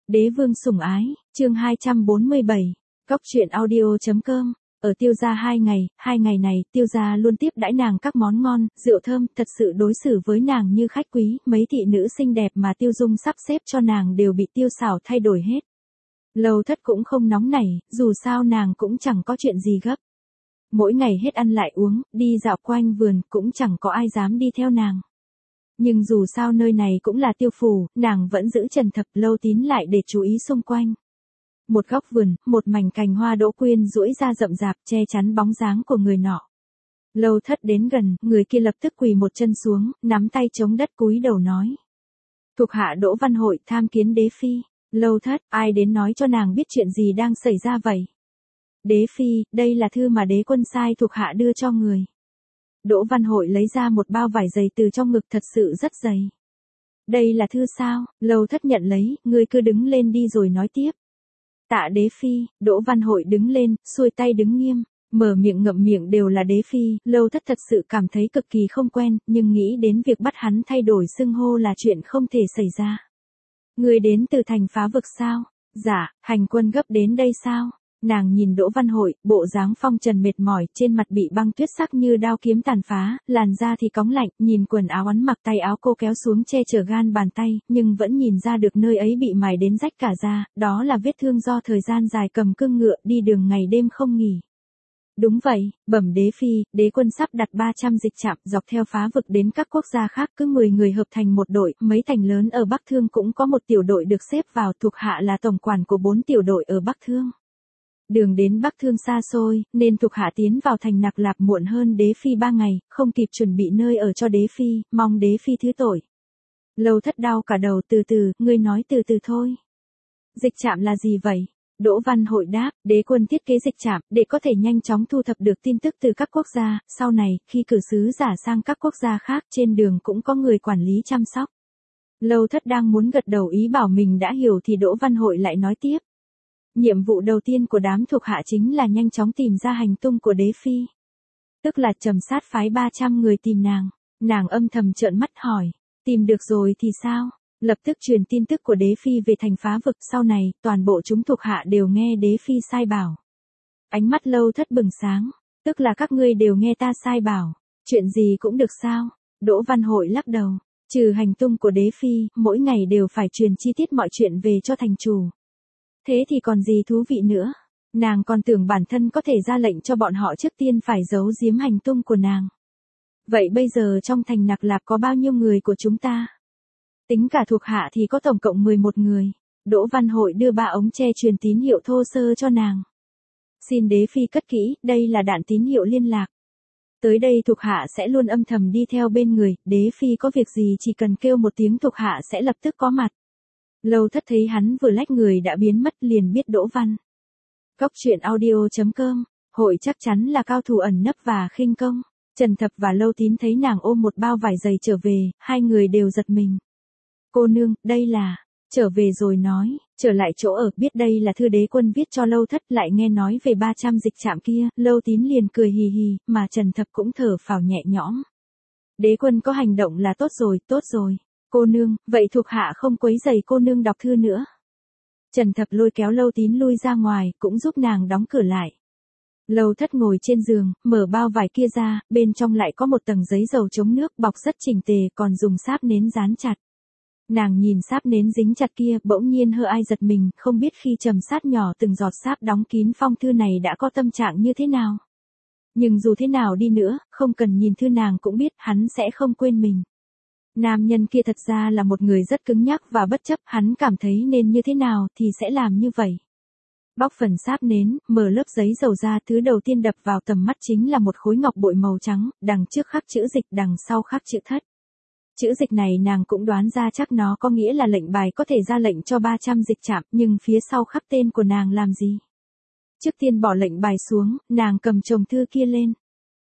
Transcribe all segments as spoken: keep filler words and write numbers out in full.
Đế vương sủng ái, chương hai trăm bốn mươi bảy, Cóc truyện audio.com. Ở Tiêu gia hai ngày, hai ngày này, Tiêu gia luôn tiếp đãi nàng các món ngon, rượu thơm, thật sự đối xử với nàng như khách quý, mấy thị nữ xinh đẹp mà Tiêu Dung sắp xếp cho nàng đều bị Tiêu Sảo thay đổi hết. Lâu Thất cũng không nóng nảy, dù sao nàng cũng chẳng có chuyện gì gấp. Mỗi ngày hết ăn lại uống, đi dạo quanh vườn, cũng chẳng có ai dám đi theo nàng. Nhưng dù sao nơi này cũng là Tiêu phủ, nàng vẫn giữ Trần Thập Lâu Tín lại để chú ý xung quanh. Một góc vườn, một mảnh cành hoa đỗ quyên duỗi ra rậm rạp che chắn bóng dáng của người nọ. Lâu Thất đến gần, người kia lập tức quỳ một chân xuống, nắm tay chống đất cúi đầu nói. Thuộc hạ Đỗ Văn Hội tham kiến đế phi. Lâu Thất, ai đến nói cho nàng biết chuyện gì đang xảy ra vậy? Đế phi, đây là thư mà đế quân sai thuộc hạ đưa cho người. Đỗ Văn Hội lấy ra một bao vải dày từ trong ngực, thật sự rất dày. Đây là thư sao? Lâu Thất nhận lấy, ngươi cứ đứng lên đi rồi nói tiếp. Tạ đế phi. Đỗ Văn Hội đứng lên, xuôi tay đứng nghiêm, mở miệng ngậm miệng đều là đế phi. Lâu Thất thật sự cảm thấy cực kỳ không quen, nhưng nghĩ đến việc bắt hắn thay đổi xưng hô là chuyện không thể xảy ra. Ngươi đến từ thành Phá Vực sao? Dạ, hành quân gấp đến đây sao? Nàng nhìn Đỗ Văn Hội, bộ dáng phong trần mệt mỏi, trên mặt bị băng tuyết sắc như đao kiếm tàn phá, làn da thì cóng lạnh, nhìn quần áo hắn mặc tay áo cô kéo xuống che chở gan bàn tay, nhưng vẫn nhìn ra được nơi ấy bị mài đến rách cả da, đó là vết thương do thời gian dài cầm cương ngựa đi đường ngày đêm không nghỉ. Đúng vậy, bẩm đế phi, đế quân sắp đặt ba trăm dịch trạm dọc theo Phá Vực đến các quốc gia khác, cứ mười người hợp thành một đội, mấy thành lớn ở Bắc Thương cũng có một tiểu đội được xếp vào, thuộc hạ là tổng quản của bốn tiểu đội ở Bắc Thương. Đường đến Bắc Thương xa xôi, nên thuộc hạ tiến vào thành Nặc Lạp muộn hơn đế phi ba ngày, không kịp chuẩn bị nơi ở cho đế phi, mong đế phi thứ tội. Lâu Thất đau cả đầu, từ từ, ngươi nói từ từ thôi. Dịch trạm là gì vậy? Đỗ Văn Hội đáp, đế quân thiết kế dịch trạm, để có thể nhanh chóng thu thập được tin tức từ các quốc gia, sau này, khi cử sứ giả sang các quốc gia khác, trên đường cũng có người quản lý chăm sóc. Lâu Thất đang muốn gật đầu ý bảo mình đã hiểu thì Đỗ Văn Hội lại nói tiếp. Nhiệm vụ đầu tiên của đám thuộc hạ chính là nhanh chóng tìm ra hành tung của đế phi. Tức là trầm sát phái ba trăm người tìm nàng. Nàng âm thầm trợn mắt hỏi, tìm được rồi thì sao? Lập tức truyền tin tức của đế phi về thành Phá Vực, sau này, toàn bộ chúng thuộc hạ đều nghe đế phi sai bảo. Ánh mắt Lâu Thất bừng sáng, tức là các ngươi đều nghe ta sai bảo, chuyện gì cũng được sao? Đỗ Văn Hội lắc đầu, trừ hành tung của đế phi, mỗi ngày đều phải truyền chi tiết mọi chuyện về cho thành chủ. Thế thì còn gì thú vị nữa? Nàng còn tưởng bản thân có thể ra lệnh cho bọn họ trước tiên phải giấu giếm hành tung của nàng. Vậy bây giờ trong thành Nặc Lạp có bao nhiêu người của chúng ta? Tính cả thuộc hạ thì có tổng cộng mười một người. Đỗ Văn Hội đưa ba ống tre truyền tín hiệu thô sơ cho nàng. Xin đế phi cất kỹ, đây là đạn tín hiệu liên lạc. Tới đây thuộc hạ sẽ luôn âm thầm đi theo bên người, đế phi có việc gì chỉ cần kêu một tiếng thuộc hạ sẽ lập tức có mặt. Lâu Thất thấy hắn vừa lách người đã biến mất liền biết Đỗ Văn. Cóc truyện audio.com, hội chắc chắn là cao thủ ẩn nấp và khinh công. Trần Thập và Lâu Tín thấy nàng ôm một bao vải dày trở về, hai người đều giật mình. Cô nương, đây là, trở về rồi nói, trở lại chỗ ở, biết đây là thư đế quân viết cho Lâu Thất, lại nghe nói về ba trăm dịch trạm kia, Lâu Tín liền cười hì hì, mà Trần Thập cũng thở phào nhẹ nhõm. Đế quân có hành động là tốt rồi, tốt rồi. Cô nương, vậy thuộc hạ không quấy rầy cô nương đọc thư nữa. Trần Thập lôi kéo Lâu Tín lui ra ngoài, cũng giúp nàng đóng cửa lại. Lâu Thất ngồi trên giường, mở bao vải kia ra, bên trong lại có một tầng giấy dầu chống nước bọc rất chỉnh tề, còn dùng sáp nến dán chặt. Nàng nhìn sáp nến dính chặt kia, bỗng nhiên hơi ai giật mình, không biết khi trầm sát nhỏ từng giọt sáp đóng kín phong thư này đã có tâm trạng như thế nào. Nhưng dù thế nào đi nữa, không cần nhìn thư nàng cũng biết hắn sẽ không quên mình. Nam nhân kia thật ra là một người rất cứng nhắc và bất chấp, hắn cảm thấy nên như thế nào thì sẽ làm như vậy. Bóc phần sáp nến, mở lớp giấy dầu ra, thứ đầu tiên đập vào tầm mắt chính là một khối ngọc bội màu trắng, đằng trước khắc chữ dịch, đằng sau khắc chữ thất. Chữ dịch này nàng cũng đoán ra chắc nó có nghĩa là lệnh bài có thể ra lệnh cho ba trăm dịch trạm, nhưng phía sau khắc tên của nàng làm gì? Trước tiên bỏ lệnh bài xuống, nàng cầm chồng thư kia lên.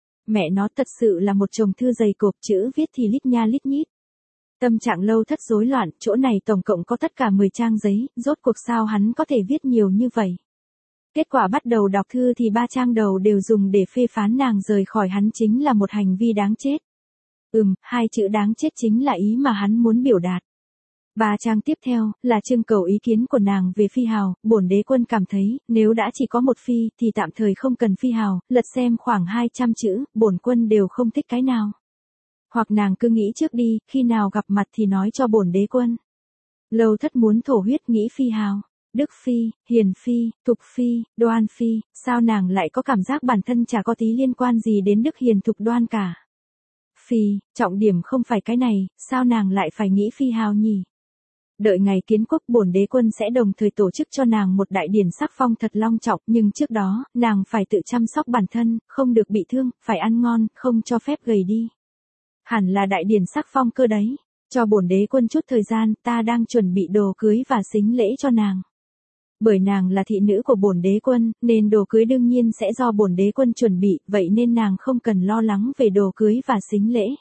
Mẹ nó thật sự là một chồng thư dày cộp, chữ viết thì lít nha lít nhít. Tâm trạng Lâu Thất rối loạn, chỗ này tổng cộng có tất cả mười trang giấy, rốt cuộc sao hắn có thể viết nhiều như vậy. Kết quả bắt đầu đọc thư thì ba trang đầu đều dùng để phê phán nàng rời khỏi hắn chính là một hành vi đáng chết. Ừm, hai chữ đáng chết chính là ý mà hắn muốn biểu đạt. Ba trang tiếp theo, là trưng cầu ý kiến của nàng về phi hào, bổn đế quân cảm thấy, nếu đã chỉ có một phi, thì tạm thời không cần phi hào, lật xem khoảng hai trăm chữ, bổn quân đều không thích cái nào. Hoặc nàng cứ nghĩ trước đi, khi nào gặp mặt thì nói cho bổn đế quân. Lâu Thất muốn thổ huyết nghĩ phi hào. Đức phi, hiền phi, thục phi, đoan phi, sao nàng lại có cảm giác bản thân chả có tí liên quan gì đến đức hiền thục đoan cả. Phi, trọng điểm không phải cái này, sao nàng lại phải nghĩ phi hào nhỉ? Đợi ngày kiến quốc bổn đế quân sẽ đồng thời tổ chức cho nàng một đại điển sắc phong thật long trọng, nhưng trước đó, nàng phải tự chăm sóc bản thân, không được bị thương, phải ăn ngon, không cho phép gầy đi. Hẳn là đại điển sắc phong cơ đấy, cho bổn đế quân chút thời gian, ta đang chuẩn bị đồ cưới và sính lễ cho nàng. Bởi nàng là thị nữ của bổn đế quân, nên đồ cưới đương nhiên sẽ do bổn đế quân chuẩn bị, vậy nên nàng không cần lo lắng về đồ cưới và sính lễ.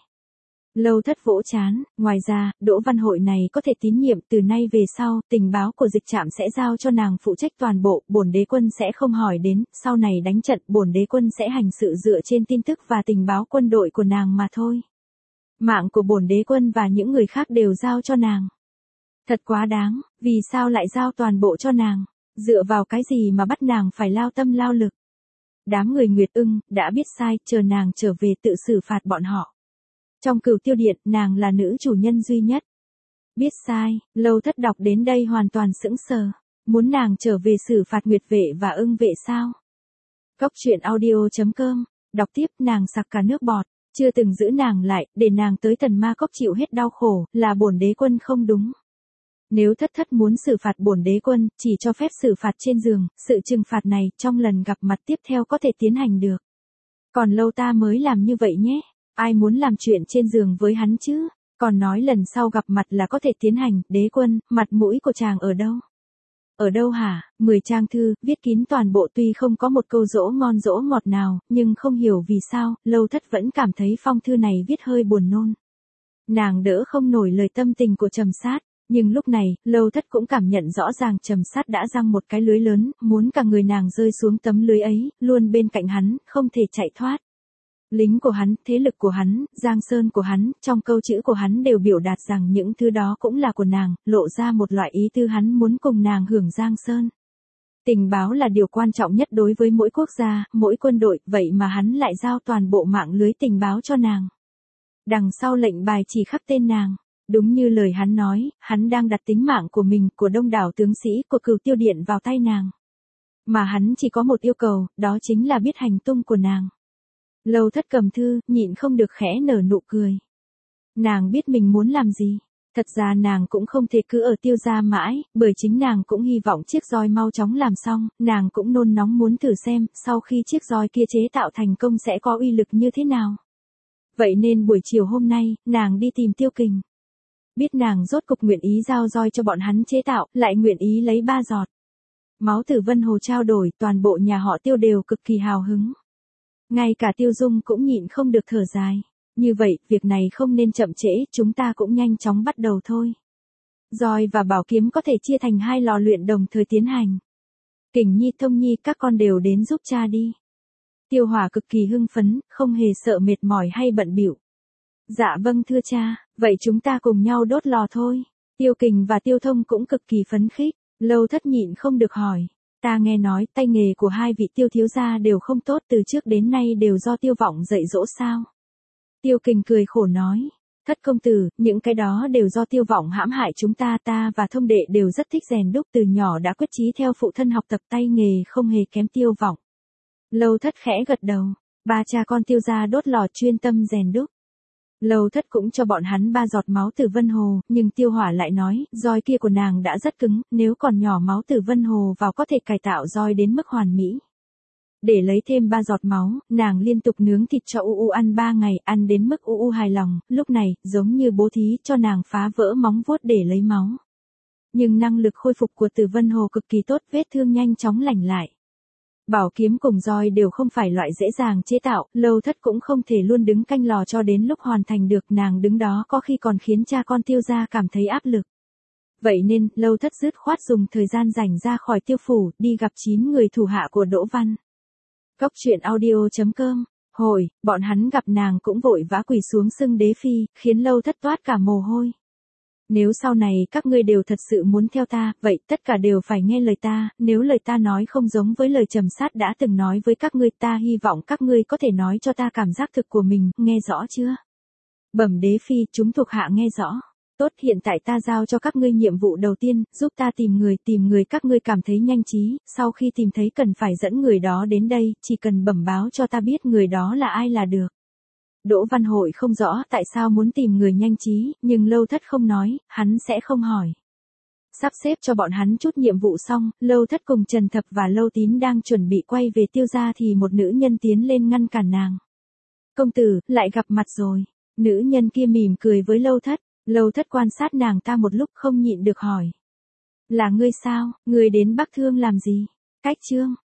Lâu Thất vỗ chán, ngoài ra, Đỗ Văn Hội này có thể tín nhiệm, từ nay về sau, tình báo của dịch trạm sẽ giao cho nàng phụ trách toàn bộ, bổn đế quân sẽ không hỏi đến, sau này đánh trận, bổn đế quân sẽ hành sự dựa trên tin tức và tình báo quân đội của nàng mà thôi. Mạng của bổn đế quân và những người khác đều giao cho nàng. Thật quá đáng, vì sao lại giao toàn bộ cho nàng, dựa vào cái gì mà bắt nàng phải lao tâm lao lực. Đám người Nguyệt Ưng, đã biết sai, chờ nàng trở về tự xử phạt bọn họ. Trong Cửu Tiêu Điện, nàng là nữ chủ nhân duy nhất. Biết sai, Lâu Thất đọc đến đây hoàn toàn sững sờ, muốn nàng trở về xử phạt Nguyệt Vệ và Ưng Vệ sao? Cốc truyện audio chấm com, đọc tiếp nàng sặc cả nước bọt, chưa từng giữ nàng lại, để nàng tới Tần Ma Cốc chịu hết đau khổ, là bổn đế quân không đúng. Nếu Thất Thất muốn xử phạt bổn đế quân, chỉ cho phép xử phạt trên giường, sự trừng phạt này, trong lần gặp mặt tiếp theo có thể tiến hành được. Còn Lâu ta mới làm như vậy nhé, ai muốn làm chuyện trên giường với hắn chứ, còn nói lần sau gặp mặt là có thể tiến hành, đế quân, mặt mũi của chàng ở đâu? Ở đâu hả? Mười trang thư, viết kín toàn bộ tuy không có một câu dỗ ngon dỗ ngọt nào, nhưng không hiểu vì sao, Lâu Thất vẫn cảm thấy phong thư này viết hơi buồn nôn. Nàng đỡ không nổi lời tâm tình của Trầm Sát. Nhưng lúc này, Lâu Thất cũng cảm nhận rõ ràng Trầm Sát đã giăng một cái lưới lớn, muốn cả người nàng rơi xuống tấm lưới ấy, luôn bên cạnh hắn, không thể chạy thoát. Lính của hắn, thế lực của hắn, giang sơn của hắn, trong câu chữ của hắn đều biểu đạt rằng những thứ đó cũng là của nàng, lộ ra một loại ý tư hắn muốn cùng nàng hưởng giang sơn. Tình báo là điều quan trọng nhất đối với mỗi quốc gia, mỗi quân đội, vậy mà hắn lại giao toàn bộ mạng lưới tình báo cho nàng. Đằng sau lệnh bài chỉ khắc tên nàng. Đúng như lời hắn nói, hắn đang đặt tính mạng của mình, của đông đảo tướng sĩ, của Cửu Tiêu Điện vào tay nàng. Mà hắn chỉ có một yêu cầu, đó chính là biết hành tung của nàng. Lâu Thất cầm thư, nhịn không được khẽ nở nụ cười. Nàng biết mình muốn làm gì. Thật ra nàng cũng không thể cứ ở Tiêu gia mãi, bởi chính nàng cũng hy vọng chiếc roi mau chóng làm xong, nàng cũng nôn nóng muốn thử xem, sau khi chiếc roi kia chế tạo thành công sẽ có uy lực như thế nào. Vậy nên buổi chiều hôm nay, nàng đi tìm Tiêu Kình. Biết nàng rốt cục nguyện ý giao roi cho bọn hắn chế tạo, lại nguyện ý lấy ba giọt máu từ Vân Hồ trao đổi, toàn bộ nhà họ Tiêu đều cực kỳ hào hứng. Ngay cả Tiêu Dung cũng nhịn không được thở dài. Như vậy, việc này không nên chậm trễ, chúng ta cũng nhanh chóng bắt đầu thôi. Roi và bảo kiếm có thể chia thành hai lò luyện đồng thời tiến hành. Kình Nhi, Thông Nhi, các con đều đến giúp cha đi. Tiêu Hỏa cực kỳ hưng phấn, không hề sợ mệt mỏi hay bận bịu. Dạ vâng thưa cha, vậy chúng ta cùng nhau đốt lò thôi. Tiêu Kình và Tiêu Thông cũng cực kỳ phấn khích. Lâu Thất nhịn không được hỏi. Ta nghe nói tay nghề của hai vị Tiêu thiếu gia đều không tốt, từ trước đến nay đều do Tiêu Vọng dạy dỗ sao? Tiêu Kình cười khổ nói. Thất công tử, những cái đó đều do Tiêu Vọng hãm hại chúng ta, ta và Thông đệ đều rất thích rèn đúc, từ nhỏ đã quyết chí theo phụ thân học tập, tay nghề không hề kém Tiêu Vọng. Lâu Thất khẽ gật đầu. Ba cha con Tiêu gia đốt lò chuyên tâm rèn đúc. Lâu Thất cũng cho bọn hắn ba giọt máu từ Vân Hồ, nhưng Tiêu Hỏa lại nói, roi kia của nàng đã rất cứng, nếu còn nhỏ máu từ Vân Hồ vào có thể cải tạo roi đến mức hoàn mỹ. Để lấy thêm ba giọt máu, nàng liên tục nướng thịt cho U U ăn ba ngày, ăn đến mức U U hài lòng, lúc này, giống như bố thí cho nàng phá vỡ móng vuốt để lấy máu. Nhưng năng lực khôi phục của Từ Vân Hồ cực kỳ tốt, vết thương nhanh chóng lành lại. Bảo kiếm cùng roi đều không phải loại dễ dàng chế tạo, Lâu Thất cũng không thể luôn đứng canh lò cho đến lúc hoàn thành được, nàng đứng đó có khi còn khiến cha con Tiêu gia cảm thấy áp lực. Vậy nên, Lâu Thất dứt khoát dùng thời gian rảnh ra khỏi Tiêu phủ, đi gặp chín người thủ hạ của Đỗ Văn. Cốc truyện audio chấm com, hồi, bọn hắn gặp nàng cũng vội vã quỳ xuống xưng đế phi, khiến Lâu Thất toát cả mồ hôi. Nếu sau này các ngươi đều thật sự muốn theo ta, vậy tất cả đều phải nghe lời ta, nếu lời ta nói không giống với lời Trầm Sát đã từng nói với các ngươi, ta hy vọng các ngươi có thể nói cho ta cảm giác thực của mình, nghe rõ chưa? Bẩm đế phi, chúng thuộc hạ nghe rõ. Tốt, hiện tại ta giao cho các ngươi nhiệm vụ đầu tiên, giúp ta tìm người, tìm người các ngươi cảm thấy nhanh trí, sau khi tìm thấy cần phải dẫn người đó đến đây, chỉ cần bẩm báo cho ta biết người đó là ai là được. Đỗ Văn Hội không rõ tại sao muốn tìm người nhanh trí, nhưng Lâu Thất không nói, hắn sẽ không hỏi. Sắp xếp cho bọn hắn chút nhiệm vụ xong, Lâu Thất cùng Trần Thập và Lâu Tín đang chuẩn bị quay về Tiêu gia thì một nữ nhân tiến lên ngăn cản nàng. Công tử, lại gặp mặt rồi. Nữ nhân kia mỉm cười với Lâu Thất. Lâu Thất quan sát nàng ta một lúc không nhịn được hỏi. Là ngươi sao, ngươi đến Bắc Thương làm gì? Cách Trương,